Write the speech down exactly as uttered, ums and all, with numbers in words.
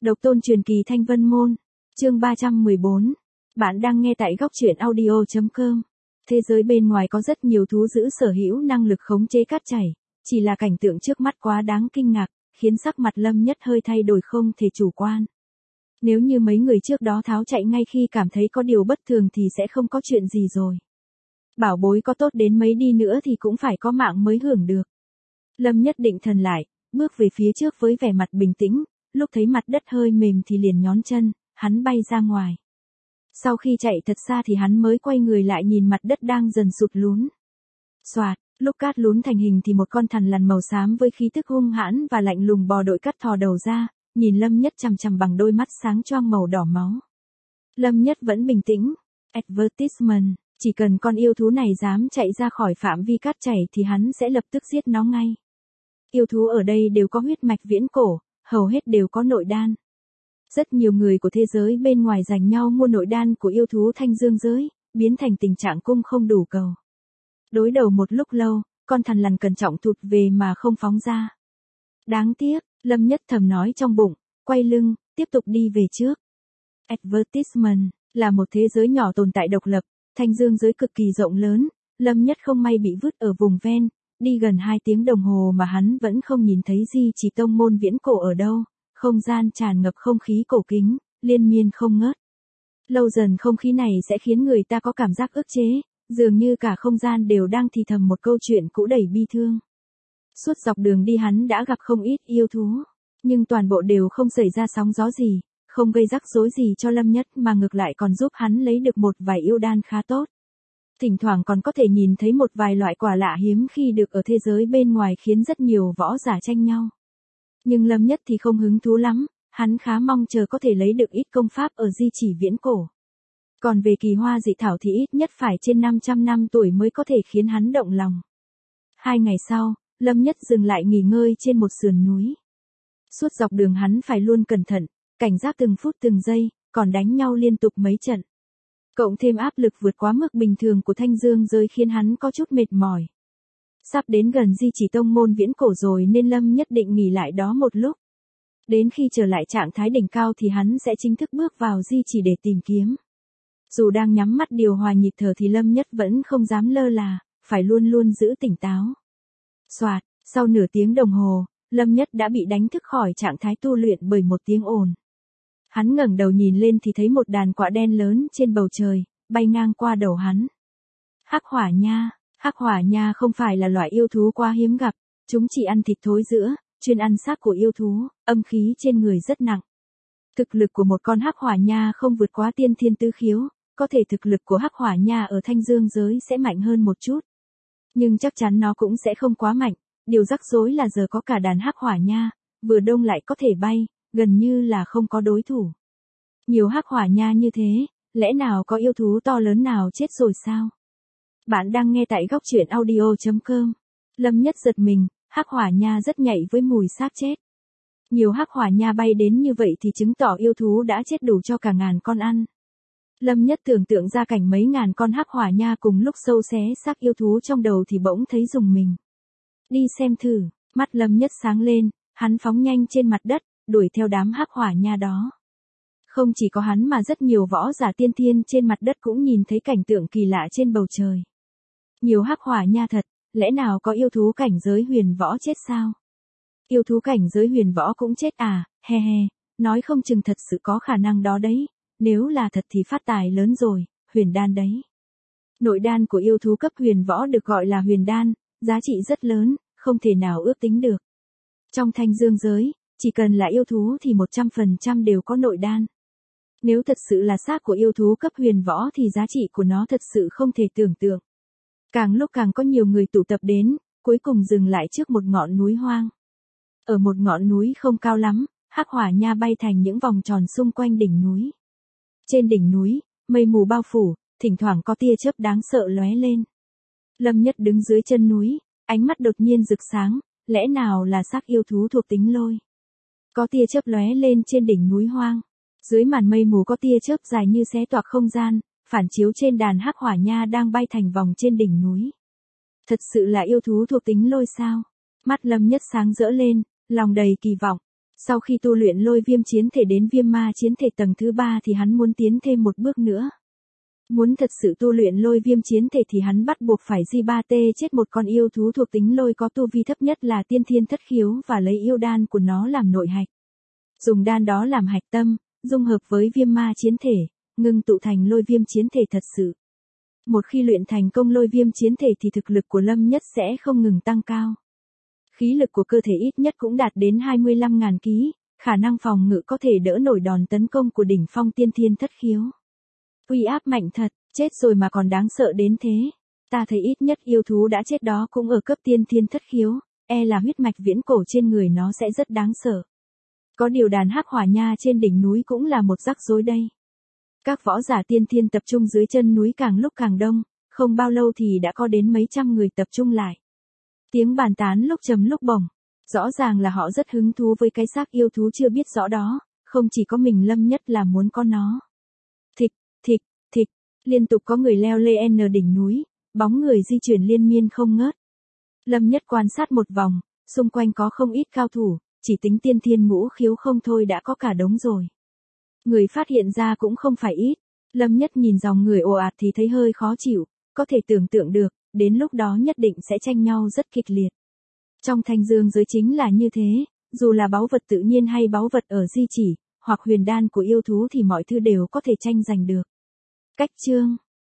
Độc tôn truyền kỳ Thanh Vân Môn, chương ba trăm mười bốn. Bạn đang nghe tại góc truyện audio chấm com. Thế giới bên ngoài có rất nhiều thú dữ sở hữu năng lực khống chế cát chảy, chỉ là cảnh tượng trước mắt quá đáng kinh ngạc, khiến sắc mặt Lâm Nhất hơi thay đổi không thể chủ quan. Nếu như mấy người trước đó tháo chạy ngay khi cảm thấy có điều bất thường thì sẽ không có chuyện gì rồi. Bảo bối có tốt đến mấy đi nữa thì cũng phải có mạng mới hưởng được. Lâm Nhất định thần lại, bước về phía trước với vẻ mặt bình tĩnh, lúc thấy mặt đất hơi mềm thì liền nhón chân, hắn bay ra ngoài. Sau khi chạy thật xa thì hắn mới quay người lại nhìn mặt đất đang dần sụt lún. Soạt, lúc cát lún thành hình thì một con thằn lằn màu xám với khí tức hung hãn và lạnh lùng bò đội cát thò đầu ra, nhìn Lâm Nhất chằm chằm bằng đôi mắt sáng choang màu đỏ máu. Lâm Nhất vẫn bình tĩnh. Advertisement, chỉ cần con yêu thú này dám chạy ra khỏi phạm vi cát chảy thì hắn sẽ lập tức giết nó ngay. Yêu thú ở đây đều có huyết mạch viễn cổ, hầu hết đều có nội đan. Rất nhiều người của thế giới bên ngoài giành nhau mua nội đan của yêu thú thanh dương giới, biến thành tình trạng cung không đủ cầu. Đối đầu một lúc lâu, con thằn lằn cẩn trọng thụt về mà không phóng ra. Đáng tiếc, Lâm Nhất thầm nói trong bụng, quay lưng, tiếp tục đi về trước. Advertisement là một thế giới nhỏ tồn tại độc lập, thanh dương giới cực kỳ rộng lớn, Lâm Nhất không may bị vứt ở vùng ven, đi gần hai tiếng đồng hồ mà hắn vẫn không nhìn thấy Di Chỉ Tông môn viễn cổ ở đâu, không gian tràn ngập không khí cổ kính, liên miên không ngớt. Lâu dần không khí này sẽ khiến người ta có cảm giác ức chế, dường như cả không gian đều đang thì thầm một câu chuyện cũ đầy bi thương. Suốt dọc đường đi hắn đã gặp không ít yêu thú, nhưng toàn bộ đều không xảy ra sóng gió gì, không gây rắc rối gì cho Lâm Nhất mà ngược lại còn giúp hắn lấy được một vài yêu đan khá tốt. Thỉnh thoảng còn có thể nhìn thấy một vài loại quả lạ hiếm khi được ở thế giới bên ngoài khiến rất nhiều võ giả tranh nhau. Nhưng Lâm Nhất thì không hứng thú lắm, hắn khá mong chờ có thể lấy được ít công pháp ở di chỉ viễn cổ. Còn về kỳ hoa dị thảo thì ít nhất phải trên năm trăm năm tuổi mới có thể khiến hắn động lòng. Hai ngày sau, Lâm Nhất dừng lại nghỉ ngơi trên một sườn núi. Suốt dọc đường hắn phải luôn cẩn thận, cảnh giác từng phút từng giây, còn đánh nhau liên tục mấy trận. Cộng thêm áp lực vượt quá mức bình thường của thanh dương giới khiến hắn có chút mệt mỏi. Sắp đến gần Di Chỉ Tông môn viễn cổ rồi nên Lâm nhất định nghỉ lại đó một lúc. Đến khi trở lại trạng thái đỉnh cao thì hắn sẽ chính thức bước vào Di Chỉ để tìm kiếm. Dù đang nhắm mắt điều hòa nhịp thở thì Lâm Nhất vẫn không dám lơ là, phải luôn luôn giữ tỉnh táo. Soạt, sau nửa tiếng đồng hồ, Lâm Nhất đã bị đánh thức khỏi trạng thái tu luyện bởi một tiếng ồn. Hắn ngẩng đầu nhìn lên thì thấy một đàn quạ đen lớn trên bầu trời, bay ngang qua đầu hắn. Hắc hỏa nha, hắc hỏa nha không phải là loại yêu thú quá hiếm gặp, chúng chỉ ăn thịt thối rữa, chuyên ăn xác của yêu thú, âm khí trên người rất nặng. Thực lực của một con hắc hỏa nha không vượt quá tiên thiên tứ khiếu, có thể thực lực của hắc hỏa nha ở thanh dương giới sẽ mạnh hơn một chút. Nhưng chắc chắn nó cũng sẽ không quá mạnh, điều rắc rối là giờ có cả đàn hắc hỏa nha, vừa đông lại có thể bay, gần như là không có đối thủ. Nhiều hắc hỏa nha như thế, lẽ nào có yêu thú to lớn nào chết rồi sao? Bạn đang nghe tại góc truyện audio chấm com. Lâm Nhất giật mình, hắc hỏa nha rất nhạy với mùi xác chết. Nhiều hắc hỏa nha bay đến như vậy thì chứng tỏ yêu thú đã chết đủ cho cả ngàn con ăn. Lâm Nhất tưởng tượng ra cảnh mấy ngàn con hắc hỏa nha cùng lúc sâu xé xác yêu thú trong đầu thì bỗng thấy rùng mình. Đi xem thử, mắt Lâm Nhất sáng lên, hắn phóng nhanh trên mặt đất, đuổi theo đám hắc hỏa nha đó. Không chỉ có hắn mà rất nhiều võ giả tiên thiên trên mặt đất cũng nhìn thấy cảnh tượng kỳ lạ trên bầu trời. Nhiều hắc hỏa nha thật, lẽ nào có yêu thú cảnh giới huyền võ chết sao? Yêu thú cảnh giới huyền võ cũng chết à, he he, nói không chừng thật sự có khả năng đó đấy, nếu là thật thì phát tài lớn rồi, huyền đan đấy. Nội đan của yêu thú cấp huyền võ được gọi là huyền đan, giá trị rất lớn, không thể nào ước tính được. Trong thanh dương giới, chỉ cần là yêu thú thì một trăm phần trăm đều có nội đan. Nếu thật sự là xác của yêu thú cấp huyền võ thì giá trị của nó thật sự không thể tưởng tượng. Càng lúc càng có nhiều người tụ tập đến, cuối cùng dừng lại trước một ngọn núi hoang. Ở một ngọn núi không cao lắm, hắc hỏa nha bay thành những vòng tròn xung quanh đỉnh núi. Trên đỉnh núi, mây mù bao phủ, thỉnh thoảng có tia chớp đáng sợ lóe lên. Lâm Nhất đứng dưới chân núi, ánh mắt đột nhiên rực sáng, lẽ nào là xác yêu thú thuộc tính lôi. Có tia chớp lóe lên trên đỉnh núi hoang. Dưới màn mây mù có tia chớp dài như xé toạc không gian, phản chiếu trên đàn hắc hỏa nha đang bay thành vòng trên đỉnh núi. Thật sự là yêu thú thuộc tính lôi sao? Mắt Lâm Nhất sáng rỡ lên, lòng đầy kỳ vọng. Sau khi tu luyện lôi viêm chiến thể đến viêm ma chiến thể tầng thứ ba thì hắn muốn tiến thêm một bước nữa. Muốn thật sự tu luyện lôi viêm chiến thể thì hắn bắt buộc phải di ba tê chết một con yêu thú thuộc tính lôi có tu vi thấp nhất là tiên thiên thất khiếu và lấy yêu đan của nó làm nội hạch. Dùng đan đó làm hạch tâm, dung hợp với viêm ma chiến thể, ngưng tụ thành lôi viêm chiến thể thật sự. Một khi luyện thành công lôi viêm chiến thể thì thực lực của Lâm Nhất sẽ không ngừng tăng cao. Khí lực của cơ thể ít nhất cũng đạt đến hai mươi lăm nghìn ký, khả năng phòng ngự có thể đỡ nổi đòn tấn công của đỉnh phong tiên thiên thất khiếu. Uy áp mạnh thật, chết rồi mà còn đáng sợ đến thế. Ta thấy ít nhất yêu thú đã chết đó cũng ở cấp tiên thiên thất khiếu, e là huyết mạch viễn cổ trên người nó sẽ rất đáng sợ. Có điều đàn hắc hỏa nha trên đỉnh núi cũng là một rắc rối đây. Các võ giả tiên thiên tập trung dưới chân núi càng lúc càng đông, không bao lâu thì đã có đến mấy trăm người tập trung lại. Tiếng bàn tán lúc trầm lúc bổng, rõ ràng là họ rất hứng thú với cái xác yêu thú chưa biết rõ đó, không chỉ có mình Lâm Nhất là muốn có nó. Thịch, thịch, thịch, liên tục có người leo lên đỉnh núi, bóng người di chuyển liên miên không ngớt. Lâm Nhất quan sát một vòng, xung quanh có không ít cao thủ, chỉ tính tiên thiên ngũ khiếu không thôi đã có cả đống rồi. Người phát hiện ra cũng không phải ít, Lâm Nhất nhìn dòng người ồ ạt thì thấy hơi khó chịu, có thể tưởng tượng được, đến lúc đó nhất định sẽ tranh nhau rất kịch liệt. Trong thanh dương giới chính là như thế, dù là báu vật tự nhiên hay báu vật ở di chỉ, hoặc huyền đan của yêu thú thì mọi thứ đều có thể tranh giành được. Cách chương